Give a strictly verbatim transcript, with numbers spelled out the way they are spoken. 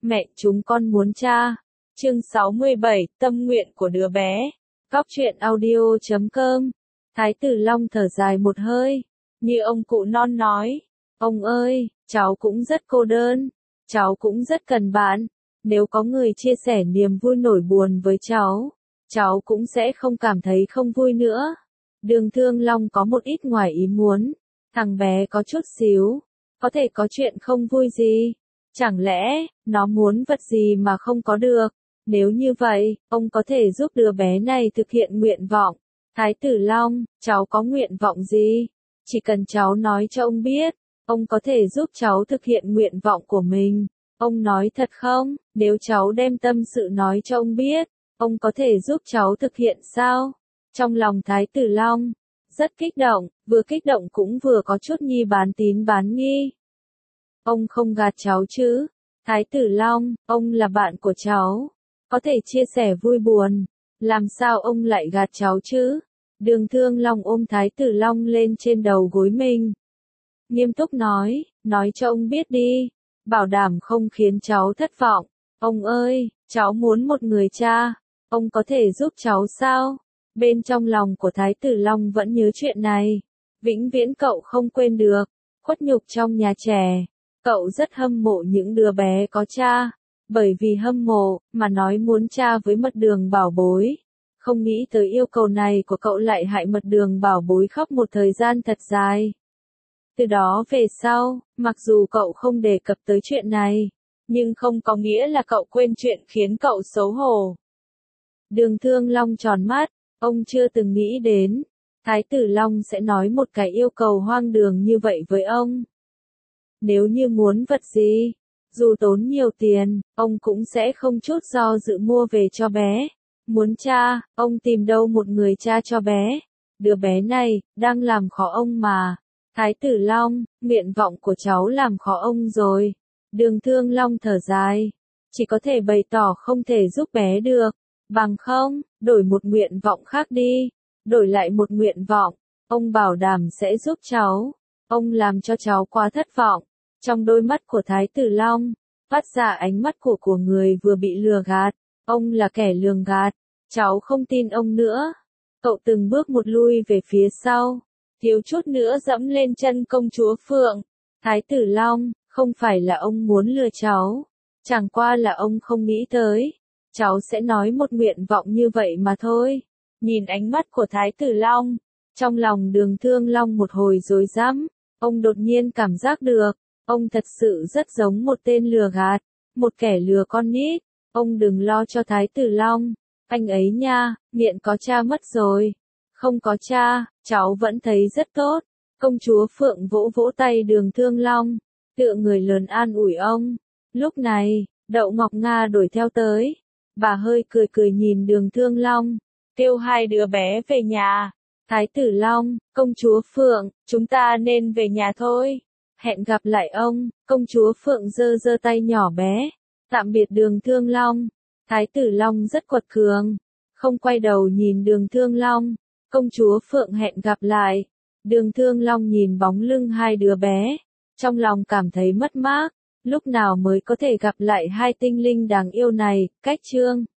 Mẹ chúng con muốn cha. Chương sáu mươi bảy, tâm nguyện của đứa bé. Góc truyện audio chấm com. Thái tử Long thở dài một hơi, như ông cụ non nói, ông ơi, cháu cũng rất cô đơn, cháu cũng rất cần bạn, nếu có người chia sẻ niềm vui nỗi buồn với cháu, cháu cũng sẽ không cảm thấy không vui nữa. Đường Thương Long có một ít ngoài ý muốn, thằng bé có chút xíu, có thể có chuyện không vui gì, chẳng lẽ, nó muốn vật gì mà không có được, nếu như vậy, ông có thể giúp đứa bé này thực hiện nguyện vọng. Thái tử Long, cháu có nguyện vọng gì? Chỉ cần cháu nói cho ông biết, ông có thể giúp cháu thực hiện nguyện vọng của mình. Ông nói thật không? Nếu cháu đem tâm sự nói cho ông biết, ông có thể giúp cháu thực hiện sao? Trong lòng Thái tử Long, rất kích động, vừa kích động cũng vừa có chút nhi bán tín bán nghi. Ông không gạt cháu chứ? Thái tử Long, ông là bạn của cháu, có thể chia sẻ vui buồn. Làm sao ông lại gạt cháu chứ? Đường Thương Long ôm Thái tử Long lên trên đầu gối mình. Nghiêm túc nói, nói cho ông biết đi, bảo đảm không khiến cháu thất vọng. Ông ơi, cháu muốn một người cha, ông có thể giúp cháu sao? Bên trong lòng của Thái tử Long vẫn nhớ chuyện này, vĩnh viễn cậu không quên được, khuất nhục trong nhà trẻ. Cậu rất hâm mộ những đứa bé có cha. Bởi vì hâm mộ, mà nói muốn cha với Mật Đường Bảo Bối. Không nghĩ tới yêu cầu này của cậu lại hại Mật Đường Bảo Bối khóc một thời gian thật dài. Từ đó về sau, mặc dù cậu không đề cập tới chuyện này, nhưng không có nghĩa là cậu quên chuyện khiến cậu xấu hổ. Đường Thương Long tròn mắt, ông chưa từng nghĩ đến, Thái tử Long sẽ nói một cái yêu cầu hoang đường như vậy với ông. Nếu như muốn vật gì, dù tốn nhiều tiền, ông cũng sẽ không chút do dự mua về cho bé. Muốn cha, ông tìm đâu một người cha cho bé. Đứa bé này, đang làm khó ông mà. Thái tử Long, nguyện vọng của cháu làm khó ông rồi. Đường Thương Long thở dài. Chỉ có thể bày tỏ không thể giúp bé được. Bằng không, đổi một nguyện vọng khác đi. Đổi lại một nguyện vọng. Ông bảo đảm sẽ giúp cháu. Ông làm cho cháu quá thất vọng. Trong đôi mắt của Thái tử Long, phát ra ánh mắt của của người vừa bị lừa gạt. Ông là kẻ lường gạt. Cháu không tin ông nữa. Cậu từng bước một lui về phía sau, thiếu chút nữa dẫm lên chân công chúa Phượng. Thái tử Long, không phải là ông muốn lừa cháu. Chẳng qua là ông không nghĩ tới. Cháu sẽ nói một nguyện vọng như vậy mà thôi. Nhìn ánh mắt của Thái tử Long, trong lòng Đường Thương Long một hồi rối rắm. Ông đột nhiên cảm giác được. Ông thật sự rất giống một tên lừa gạt, một kẻ lừa con nít. Ông đừng lo cho Thái tử Long, anh ấy nha, nghiện có cha mất rồi. Không có cha, cháu vẫn thấy rất tốt. Công chúa Phượng vỗ vỗ tay Đường Thương Long, tựa người lớn an ủi ông. Lúc này, Đậu Ngọc Nga đuổi theo tới. Bà hơi cười cười nhìn Đường Thương Long, kêu hai đứa bé về nhà. Thái tử Long, công chúa Phượng, chúng ta nên về nhà thôi. Hẹn gặp lại ông. Công chúa Phượng giơ giơ tay nhỏ bé. Tạm biệt Đường Thương Long. Thái tử Long rất quật cường, không quay đầu nhìn Đường Thương Long. Công chúa Phượng hẹn gặp lại. Đường Thương Long nhìn bóng lưng hai đứa bé, trong lòng cảm thấy mất mát. Lúc nào mới có thể gặp lại hai tinh linh đáng yêu này? Cách chương